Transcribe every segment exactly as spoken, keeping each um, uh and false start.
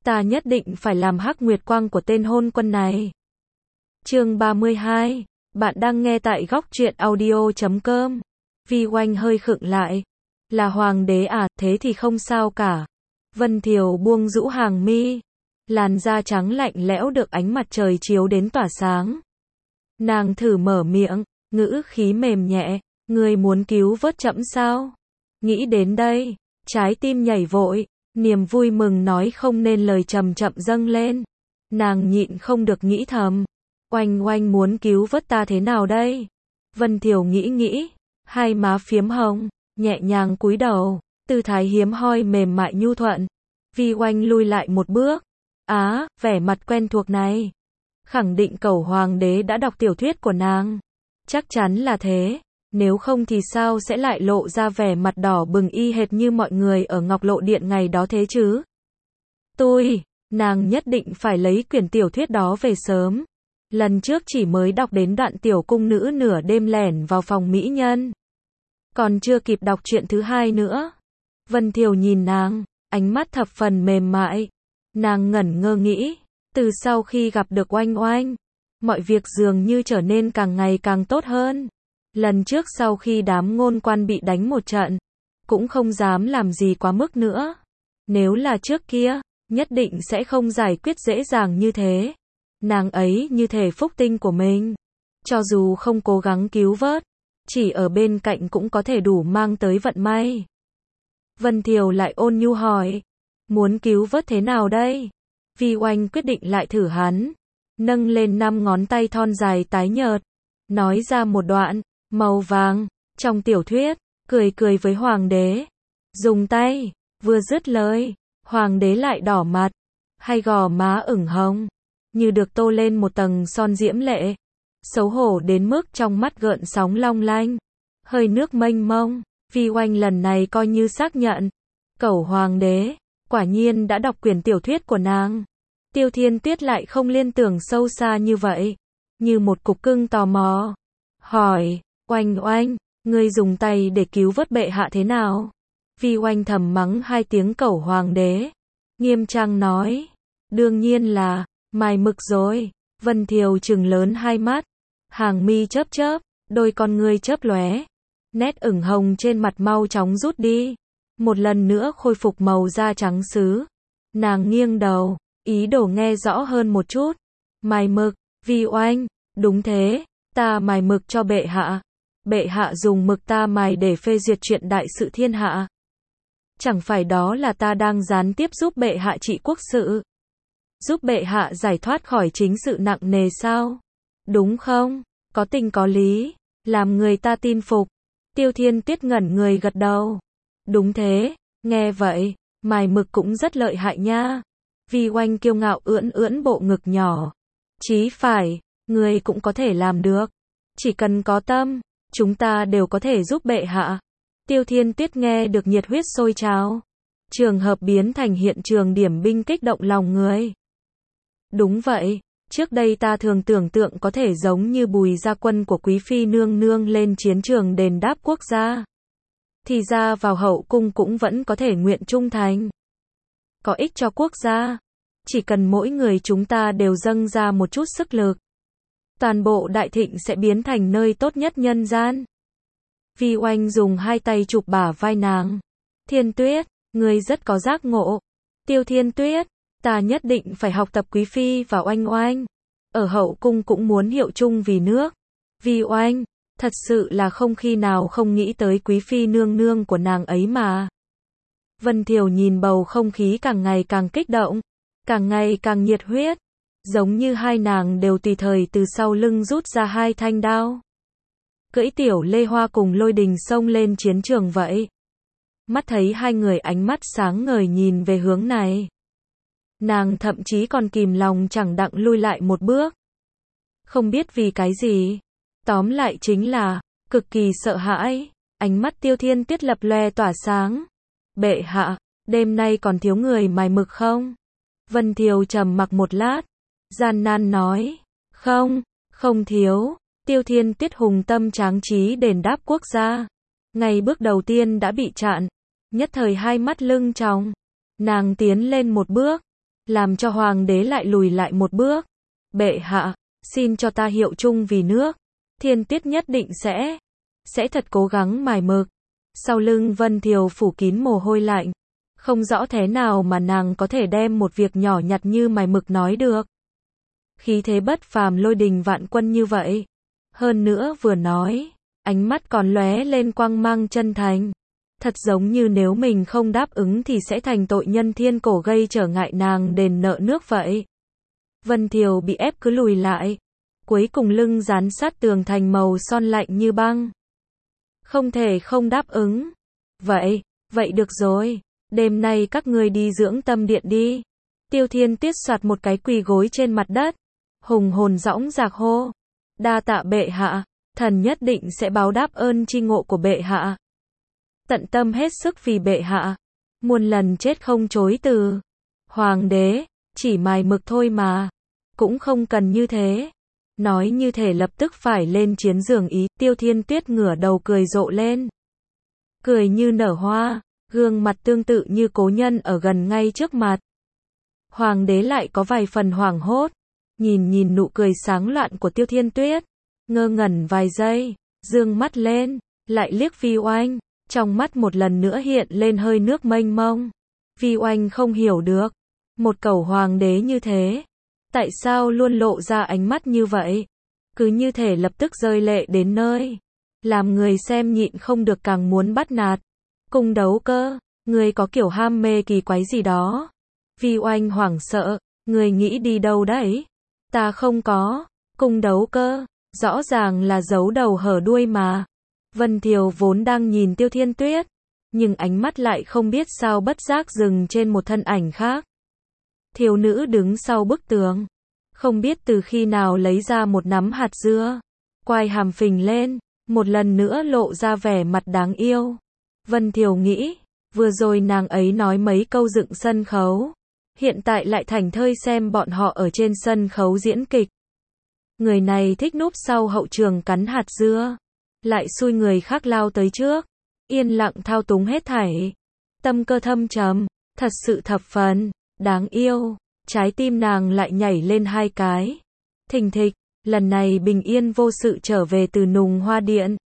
ta nhất định phải làm hắc nguyệt quang của tên hôn quân này. Chương ba mươi hai, bạn đang nghe tại góc truyện audio chấm com. Vi Oanh hơi khựng lại. Là hoàng đế à, thế thì không sao cả. Vân Thiều buông rũ hàng mi. Làn da trắng lạnh lẽo được ánh mặt trời chiếu đến tỏa sáng. Nàng thử mở miệng, ngữ khí mềm nhẹ. Ngươi muốn cứu vớt trẫm sao? Nghĩ đến đây, trái tim nhảy vội. Niềm vui mừng nói không nên lời chậm chậm dâng lên. Nàng nhịn không được nghĩ thầm. Oanh Oanh muốn cứu vớt ta thế nào đây? Vân Thiều nghĩ nghĩ, hai má phiếm hồng, nhẹ nhàng cúi đầu, tư thái hiếm hoi mềm mại nhu thuận. Vi Oanh lui lại một bước. Á, vẻ mặt quen thuộc này. Khẳng định Cẩu Hoàng đế đã đọc tiểu thuyết của nàng. Chắc chắn là thế, nếu không thì sao sẽ lại lộ ra vẻ mặt đỏ bừng y hệt như mọi người ở Ngọc Lộ Điện ngày đó thế chứ? Tôi, nàng nhất định phải lấy quyển tiểu thuyết đó về sớm. Lần trước chỉ mới đọc đến đoạn tiểu cung nữ nửa đêm lẻn vào phòng mỹ nhân. Còn chưa kịp đọc chuyện thứ hai nữa. Vân Thiều nhìn nàng, ánh mắt thập phần mềm mại. Nàng ngẩn ngơ nghĩ, từ sau khi gặp được Oanh Oanh, mọi việc dường như trở nên càng ngày càng tốt hơn. Lần trước sau khi đám ngôn quan bị đánh một trận, cũng không dám làm gì quá mức nữa. Nếu là trước kia, nhất định sẽ không giải quyết dễ dàng như thế. Nàng ấy như thể phúc tinh của mình. Cho dù không cố gắng cứu vớt, chỉ ở bên cạnh cũng có thể đủ mang tới vận may. Vân Thiều lại ôn nhu hỏi, muốn cứu vớt thế nào đây? Vi Oanh quyết định lại thử hắn. Nâng lên năm ngón tay thon dài tái nhợt. Nói ra một đoạn, màu vàng, trong tiểu thuyết, cười cười với hoàng đế. Dùng tay, vừa dứt lời, hoàng đế lại đỏ mặt. Hai gò má ửng hồng, như được tô lên một tầng son diễm lệ. Xấu hổ đến mức trong mắt gợn sóng long lanh. Hơi nước mênh mông, Vi Oanh lần này coi như xác nhận. Cẩu Hoàng đế, quả nhiên đã đọc quyển tiểu thuyết của nàng. Tiêu Thiên Tuyết lại không liên tưởng sâu xa như vậy. Như một cục cưng tò mò. Hỏi, Oanh Oanh, ngươi dùng tay để cứu vớt bệ hạ thế nào? Vi Oanh thầm mắng hai tiếng Cẩu Hoàng đế. Nghiêm trang nói, đương nhiên là mài mực rồi. Vân Thiều trừng lớn hai mắt, hàng mi chớp chớp, đôi con ngươi chớp lóe, nét ửng hồng trên mặt mau chóng rút đi, một lần nữa khôi phục màu da trắng sứ. Nàng nghiêng đầu, ý đồ nghe rõ hơn một chút. Mài mực, Vi Oanh, đúng thế, ta mài mực cho bệ hạ. Bệ hạ dùng mực ta mài để phê duyệt chuyện đại sự thiên hạ. Chẳng phải đó là ta đang gián tiếp giúp bệ hạ trị quốc sự, giúp bệ hạ giải thoát khỏi chính sự nặng nề sao? Đúng không? Có tình có lý, làm người ta tin phục. Tiêu Thiên Tuyết ngẩn người gật đầu. Đúng thế, nghe vậy, mài mực cũng rất lợi hại nha. Vi Oanh kiêu ngạo ưỡn ưỡn bộ ngực nhỏ. Chí phải, người cũng có thể làm được. Chỉ cần có tâm, chúng ta đều có thể giúp bệ hạ. Tiêu Thiên Tuyết nghe được nhiệt huyết sôi trào. Trường hợp biến thành hiện trường điểm binh kích động lòng người. Đúng vậy, trước đây ta thường tưởng tượng có thể giống như Bùi gia quân của Quý Phi nương nương lên chiến trường đền đáp quốc gia. Thì ra vào hậu cung cũng vẫn có thể nguyện trung thành. Có ích cho quốc gia. Chỉ cần mỗi người chúng ta đều dâng ra một chút sức lực. Toàn bộ đại thịnh sẽ biến thành nơi tốt nhất nhân gian. Vi Oanh dùng hai tay chụp bả vai nàng. Thiên Tuyết, ngươi rất có giác ngộ. Tiêu Thiên Tuyết, ta nhất định phải học tập Quý Phi và Oanh Oanh. Ở hậu cung cũng muốn hiệu chung vì nước. Vi Oanh, thật sự là không khi nào không nghĩ tới Quý Phi nương nương của nàng ấy mà. Vân Thiều nhìn bầu không khí càng ngày càng kích động, càng ngày càng nhiệt huyết. Giống như hai nàng đều tùy thời từ sau lưng rút ra hai thanh đao. Cưỡi tiểu Lê Hoa cùng Lôi Đình xông lên chiến trường vậy. Mắt thấy hai người ánh mắt sáng ngời nhìn về hướng này. Nàng thậm chí còn kìm lòng chẳng đặng lui lại một bước. Không biết vì cái gì. Tóm lại chính là, cực kỳ sợ hãi. Ánh mắt Tiêu Thiên Tuyết lập loè tỏa sáng. Bệ hạ, đêm nay còn thiếu người mài mực không? Vân Thiều trầm mặc một lát. Gian nan nói. Không, không thiếu. Tiêu Thiên Tuyết hùng tâm tráng trí đền đáp quốc gia. Ngày bước đầu tiên đã bị chặn. Nhất thời hai mắt lưng tròng. Nàng tiến lên một bước. làm cho hoàng đế lại lùi lại một bước. Bệ hạ, xin cho ta hiệu chung vì nước. Thiên Tuyết nhất định sẽ, sẽ thật cố gắng mài mực. Sau lưng Vân Thiều phủ kín mồ hôi lạnh. Không rõ thế nào mà nàng có thể đem một việc nhỏ nhặt như mài mực nói được. Khí thế bất phàm lôi đình vạn quân như vậy. Hơn nữa vừa nói, ánh mắt còn lóe lên quang mang chân thành. Thật giống như nếu mình không đáp ứng thì sẽ thành tội nhân thiên cổ gây trở ngại nàng đền nợ nước vậy. Vân Thiều bị ép cứ lùi lại. Cuối cùng lưng dán sát tường thành màu son lạnh như băng. Không thể không đáp ứng. Vậy, vậy được rồi. Đêm nay các ngươi đi dưỡng tâm điện đi. Tiêu Thiên Tuyết soạt một cái quỳ gối trên mặt đất. Hùng hồn dõng dạc hô. Đa tạ bệ hạ. Thần nhất định sẽ báo đáp ơn tri ngộ của bệ hạ. Tận tâm hết sức vì bệ hạ. Muôn lần chết không chối từ. Hoàng đế, chỉ mài mực thôi mà. Cũng không cần như thế. Nói như thể lập tức phải lên chiến giường ý. Tiêu Thiên Tuyết ngửa đầu cười rộ lên. Cười như nở hoa. Gương mặt tương tự như cố nhân ở gần ngay trước mặt. Hoàng đế lại có vài phần hoảng hốt. Nhìn nhìn nụ cười sáng loạn của Tiêu Thiên Tuyết. Ngơ ngẩn vài giây. Dương mắt lên. Lại liếc Vi Oanh. Trong mắt một lần nữa hiện lên hơi nước mênh mông. Vi Oanh không hiểu được. Một cẩu hoàng đế như thế. Tại sao luôn lộ ra ánh mắt như vậy? Cứ như thể lập tức rơi lệ đến nơi. Làm người xem nhịn không được càng muốn bắt nạt. Cung Đấu Cơ, người có kiểu ham mê kỳ quái gì đó. Vi Oanh hoảng sợ, người nghĩ đi đâu đấy? Ta không có. Cung Đấu Cơ, rõ ràng là giấu đầu hở đuôi mà. Vân Thiều vốn đang nhìn Tiêu Thiên Tuyết, nhưng ánh mắt lại không biết sao bất giác dừng trên một thân ảnh khác. Thiếu nữ đứng sau bức tường, không biết từ khi nào lấy ra một nắm hạt dưa, quai hàm phình lên, một lần nữa lộ ra vẻ mặt đáng yêu. Vân Thiều nghĩ, vừa rồi nàng ấy nói mấy câu dựng sân khấu, hiện tại lại thảnh thơi xem bọn họ ở trên sân khấu diễn kịch. Người này thích núp sau hậu trường cắn hạt dưa, lại xui người khác lao tới trước, yên lặng thao túng hết thảy. Tâm cơ thâm trầm, thật sự thập phần đáng yêu. Trái tim nàng lại nhảy lên hai cái. Thình thịch, lần này bình yên vô sự trở về từ Nùng Hoa Điện.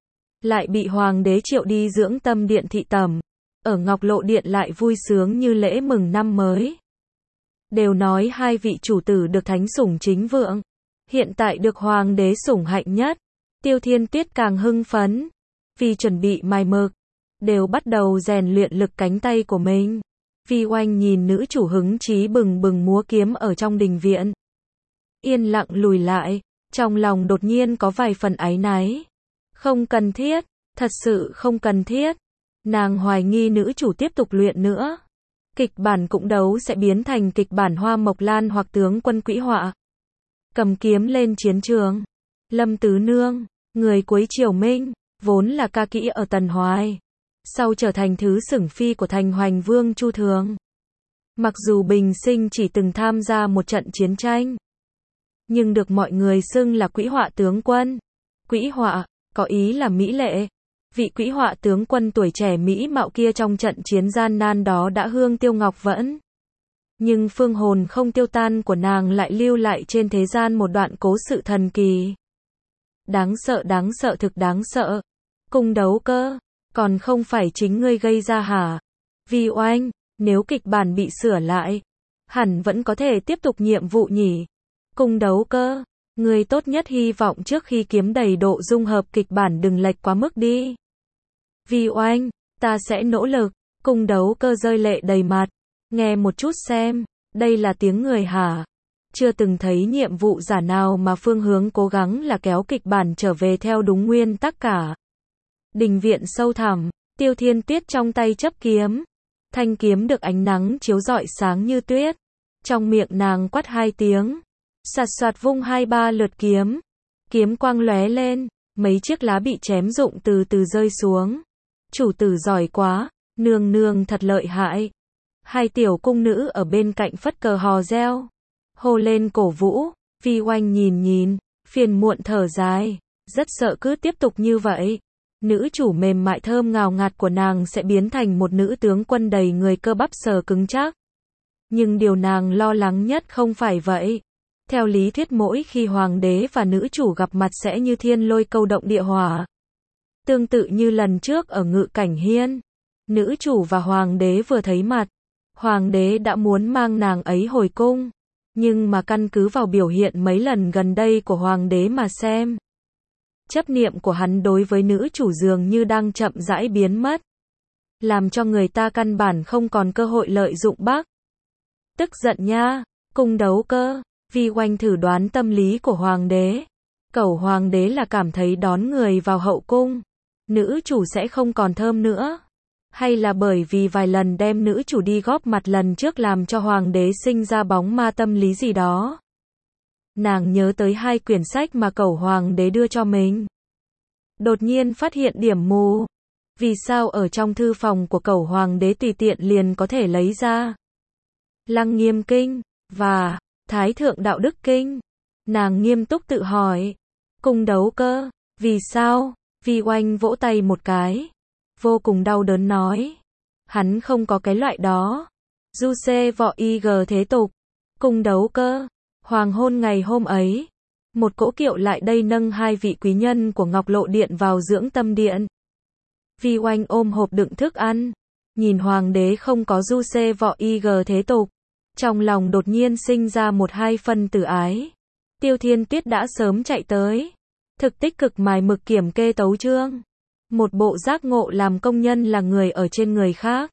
Lại bị hoàng đế triệu đi dưỡng tâm điện thị tẩm. Ở Ngọc Lộ Điện lại vui sướng như lễ mừng năm mới. Đều nói hai vị chủ tử được thánh sủng chính vượng. Hiện tại được hoàng đế sủng hạnh nhất. Tiêu Thiên Tuyết càng hưng phấn. Vì chuẩn bị mài mực. Đều bắt đầu rèn luyện lực cánh tay của mình. Vi Oanh nhìn nữ chủ hứng chí bừng bừng múa kiếm ở trong đình viện. Yên lặng lùi lại. Trong lòng đột nhiên có vài phần áy náy. Không cần thiết. Thật sự không cần thiết. Nàng hoài nghi nữ chủ tiếp tục luyện nữa. Kịch bản cũng đấu sẽ biến thành kịch bản Hoa Mộc Lan hoặc tướng quân Quỹ Họa. Cầm kiếm lên chiến trường. Lâm Tứ Nương, người cuối triều Minh, vốn là ca kỹ ở Tần Hoài. Sau trở thành thứ sủng phi của Thành Hoành Vương Chu Thường. Mặc dù bình sinh chỉ từng tham gia một trận chiến tranh, nhưng được mọi người xưng là Quỹ Họa tướng quân. Quỹ Họa, có ý là mỹ lệ. Vị Quỹ Họa tướng quân tuổi trẻ mỹ mạo kia trong trận chiến gian nan đó đã hương tiêu ngọc vẫn. Nhưng phương hồn không tiêu tan của nàng lại lưu lại trên thế gian một đoạn cố sự thần kỳ. Đáng sợ đáng sợ thực đáng sợ. Cung Đấu Cơ, còn không phải chính ngươi gây ra hả? Vi Oanh, nếu kịch bản bị sửa lại, hẳn vẫn có thể tiếp tục nhiệm vụ nhỉ? Cung Đấu Cơ, ngươi tốt nhất hy vọng trước khi kiếm đầy độ dung hợp kịch bản đừng lệch quá mức đi. Vi Oanh, ta sẽ nỗ lực. Cung Đấu Cơ rơi lệ đầy mặt. Nghe một chút xem, đây là tiếng người hả? Chưa từng thấy nhiệm vụ giả nào mà phương hướng cố gắng là kéo kịch bản trở về theo đúng nguyên tắc cả. Đình viện sâu thẳm, Tiêu Thiên Tuyết trong tay chấp kiếm. Thanh kiếm được ánh nắng chiếu rọi sáng như tuyết. Trong miệng nàng quát hai tiếng. Sạt soạt vung hai ba lượt kiếm. Kiếm quang lóe lên, mấy chiếc lá bị chém rụng từ từ rơi xuống. Chủ tử giỏi quá, nương nương thật lợi hại. Hai tiểu cung nữ ở bên cạnh phất cờ hò reo. Hô lên cổ vũ. Vi Oanh nhìn nhìn, phiền muộn thở dài. Rất sợ cứ tiếp tục như vậy. Nữ chủ mềm mại thơm ngào ngạt của nàng sẽ biến thành một nữ tướng quân đầy người cơ bắp sờ cứng chắc. Nhưng điều nàng lo lắng nhất không phải vậy. Theo lý thuyết mỗi khi hoàng đế và nữ chủ gặp mặt sẽ như thiên lôi câu động địa hỏa. Tương tự như lần trước ở Ngự Cảnh Hiên, nữ chủ và hoàng đế vừa thấy mặt, hoàng đế đã muốn mang nàng ấy hồi cung, nhưng mà căn cứ vào biểu hiện mấy lần gần đây của hoàng đế mà xem, chấp niệm của hắn đối với nữ chủ dường như đang chậm rãi biến mất, làm cho người ta căn bản không còn cơ hội lợi dụng bác. Tức giận nha, cung đấu cơ. Vi Oanh thử đoán tâm lý của hoàng đế. Cẩu hoàng đế là cảm thấy đón người vào hậu cung, nữ chủ sẽ không còn thơm nữa. Hay là bởi vì vài lần đem nữ chủ đi góp mặt lần trước làm cho hoàng đế sinh ra bóng ma tâm lý gì đó. Nàng nhớ tới hai quyển sách mà cẩu hoàng đế đưa cho mình. Đột nhiên phát hiện điểm mù. Vì sao ở trong thư phòng của cẩu hoàng đế tùy tiện liền có thể lấy ra Lăng Nghiêm Kinh và Thái Thượng Đạo Đức Kinh. Nàng nghiêm túc tự hỏi. Cung đấu cơ, vì sao? Vi Oanh vỗ tay một cái, vô cùng đau đớn nói. Hắn không có cái loại đó. Du xê võ y gờ thế tục. Cung đấu cơ, hoàng hôn ngày hôm ấy, một cỗ kiệu lại đây nâng hai vị quý nhân của Ngọc Lộ Điện vào dưỡng tâm điện. Vi Oanh ôm hộp đựng thức ăn, nhìn hoàng đế không có du xê võ y gờ thế tục, trong lòng đột nhiên sinh ra một hai phân tử ái. Tiêu Thiên Tuyết đã sớm chạy tới, thực tích cực mài mực kiểm kê tấu chương, một bộ giác ngộ làm công nhân là người ở trên người khác.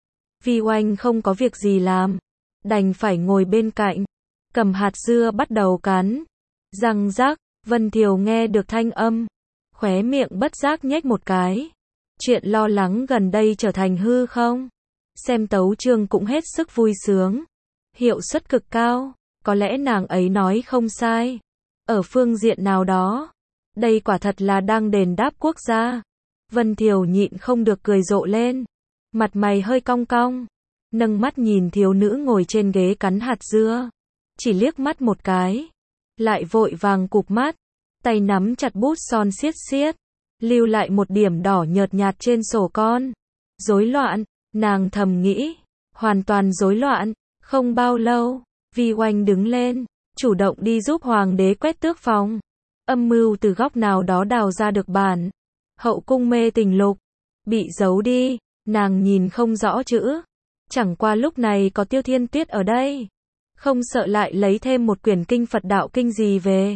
Vi Oanh không có việc gì làm, đành phải ngồi bên cạnh, cầm hạt dưa bắt đầu cắn. Răng rắc, Vân Thiều nghe được thanh âm, khóe miệng bất giác nhếch một cái. Chuyện lo lắng gần đây trở thành hư không? Xem tấu chương cũng hết sức vui sướng, hiệu suất cực cao, có lẽ nàng ấy nói không sai. Ở phương diện nào đó, đây quả thật là đang đền đáp quốc gia. Vân Thiều nhịn không được cười rộ lên, mặt mày hơi cong cong, nâng mắt nhìn thiếu nữ ngồi trên ghế cắn hạt dưa, chỉ liếc mắt một cái, lại vội vàng cụp mắt, tay nắm chặt bút son siết siết, lưu lại một điểm đỏ nhợt nhạt trên sổ con. Rối loạn, nàng thầm nghĩ, hoàn toàn rối loạn. Không bao lâu, Vi Oanh đứng lên, chủ động đi giúp hoàng đế quét tước phòng. Âm mưu từ góc nào đó đào ra được bản Hậu cung mê tình lục, bị giấu đi, nàng nhìn không rõ chữ. Chẳng qua lúc này có Tiêu Thiên Tuyết ở đây, không sợ lại lấy thêm một quyển kinh Phật đạo kinh gì về.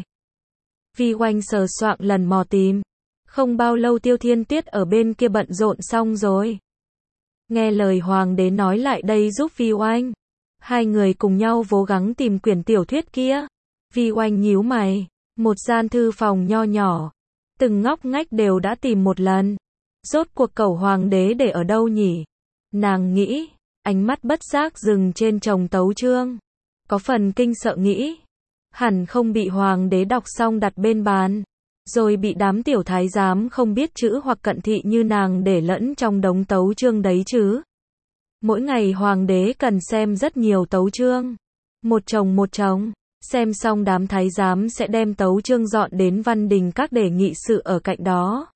Vi Oanh sờ soạng lần mò tìm, không bao lâu Tiêu Thiên Tuyết ở bên kia bận rộn xong rồi. Nghe lời hoàng đế nói lại đây giúp Vi Oanh, hai người cùng nhau cố gắng tìm quyển tiểu thuyết kia. Vi Oanh nhíu mày, một gian thư phòng nho nhỏ, từng ngóc ngách đều đã tìm một lần. Rốt cuộc cẩu hoàng đế để ở đâu nhỉ? Nàng nghĩ, ánh mắt bất giác dừng trên chồng tấu chương. Có phần kinh sợ nghĩ, hẳn không bị hoàng đế đọc xong đặt bên bàn, rồi bị đám tiểu thái giám không biết chữ hoặc cận thị như nàng để lẫn trong đống tấu chương đấy chứ. Mỗi ngày hoàng đế cần xem rất nhiều tấu chương, một chồng một chồng, xem xong đám thái giám sẽ đem tấu chương dọn đến văn đình các để nghị sự ở cạnh đó.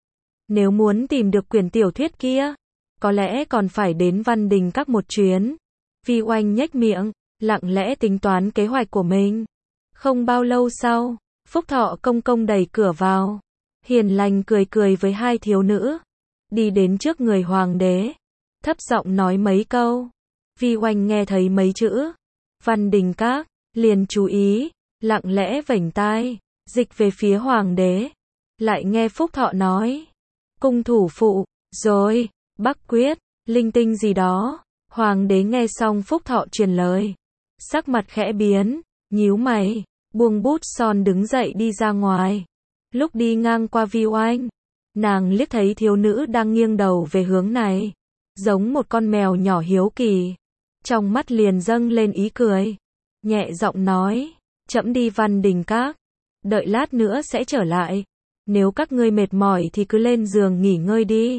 Nếu muốn tìm được quyển tiểu thuyết kia, có lẽ còn phải đến văn đình các một chuyến. Vi Oanh nhếch miệng, lặng lẽ tính toán kế hoạch của mình. Không bao lâu sau, Phúc Thọ công công đẩy cửa vào, hiền lành cười cười với hai thiếu nữ, đi đến trước người hoàng đế, thấp giọng nói mấy câu. Vi Oanh nghe thấy mấy chữ văn đình các, liền chú ý, lặng lẽ vểnh tai, dịch về phía hoàng đế, lại nghe Phúc Thọ nói, cung thủ phụ, rồi, Bắc Quyết, linh tinh gì đó. Hoàng đế nghe xong Phúc Thọ truyền lời, sắc mặt khẽ biến, nhíu mày, buông bút son đứng dậy đi ra ngoài. Lúc đi ngang qua Vi Oanh, nàng liếc thấy thiếu nữ đang nghiêng đầu về hướng này, giống một con mèo nhỏ hiếu kỳ, trong mắt liền dâng lên ý cười, nhẹ giọng nói, trẫm đi văn đình các, đợi lát nữa sẽ trở lại, nếu các ngươi mệt mỏi thì cứ lên giường nghỉ ngơi đi.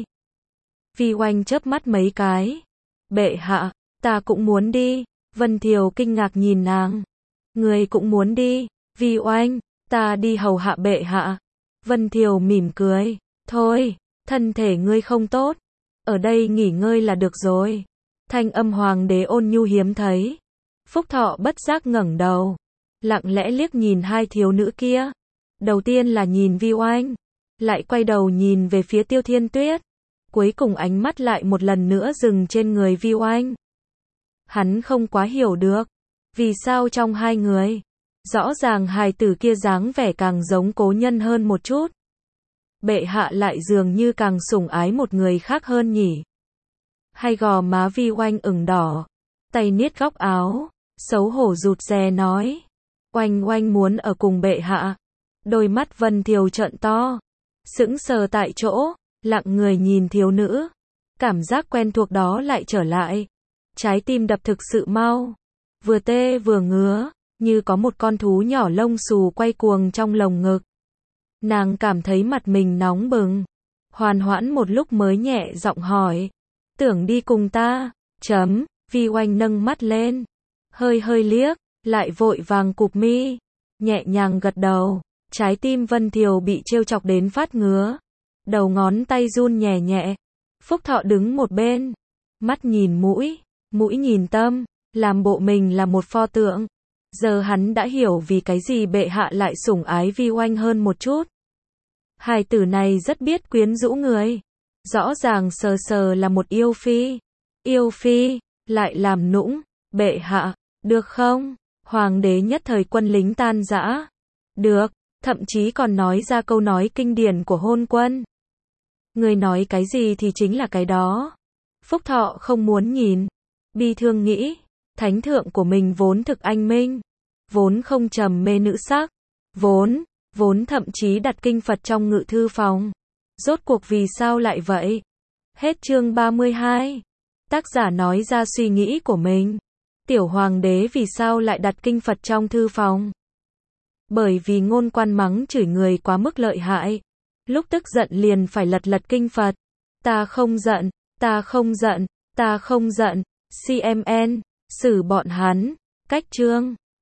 Vi Oanh chớp mắt mấy cái, bệ hạ, ta cũng muốn đi. Vân Thiều kinh ngạc nhìn nàng, người cũng muốn đi? Vi Oanh, ta đi hầu hạ bệ hạ. Vân Thiều mỉm cười, thôi, thân thể ngươi không tốt, ở đây nghỉ ngơi là được rồi. Thanh âm hoàng đế ôn nhu hiếm thấy. Phúc Thọ bất giác ngẩng đầu, lặng lẽ liếc nhìn hai thiếu nữ kia. Đầu tiên là nhìn Vi Oanh, lại quay đầu nhìn về phía Tiêu Thiên Tuyết. Cuối cùng ánh mắt lại một lần nữa dừng trên người Vi Oanh. Hắn không quá hiểu được, vì sao trong hai người, rõ ràng hài tử kia dáng vẻ càng giống cố nhân hơn một chút. Bệ hạ lại dường như càng sủng ái một người khác hơn nhỉ. Hay gò má Vi Oanh ửng đỏ, tay niết góc áo, xấu hổ rụt rè nói. Oanh Oanh muốn ở cùng bệ hạ. Đôi mắt Vân Thiều trợn to, sững sờ tại chỗ, lặng người nhìn thiếu nữ. Cảm giác quen thuộc đó lại trở lại. Trái tim đập thực sự mau, vừa tê vừa ngứa, như có một con thú nhỏ lông xù quay cuồng trong lồng ngực. Nàng cảm thấy mặt mình nóng bừng, hoàn hoãn một lúc mới nhẹ giọng hỏi. Tưởng đi cùng ta, chấm, Vi Oanh nâng mắt lên, hơi hơi liếc, lại vội vàng cụp mi, nhẹ nhàng gật đầu. Trái tim Vân Thiều bị trêu chọc đến phát ngứa, đầu ngón tay run nhẹ nhẹ. Phúc Thọ đứng một bên, mắt nhìn mũi, mũi nhìn tâm, làm bộ mình là một pho tượng. Giờ hắn đã hiểu vì cái gì bệ hạ lại sủng ái Vi Oanh hơn một chút. Hài tử này rất biết quyến rũ người, rõ ràng sờ sờ là một yêu phi. Yêu phi, lại làm nũng, bệ hạ, được không? Hoàng đế nhất thời quân lính tan rã. Được, thậm chí còn nói ra câu nói kinh điển của hôn quân. Người nói cái gì thì chính là cái đó. Phúc Thọ không muốn nhìn, bi thương nghĩ, thánh thượng của mình vốn thực anh minh, vốn không trầm mê nữ sắc, vốn, vốn thậm chí đặt kinh Phật trong ngự thư phòng. Rốt cuộc vì sao lại vậy? Hết chương ba mươi hai. Tác giả nói ra suy nghĩ của mình. Tiểu hoàng đế vì sao lại đặt kinh Phật trong thư phòng? Bởi vì ngôn quan mắng chửi người quá mức lợi hại. Lúc tức giận liền phải lật lật kinh Phật. Ta không giận, ta không giận, ta không giận. xê em en, xử bọn hắn. Cách chương.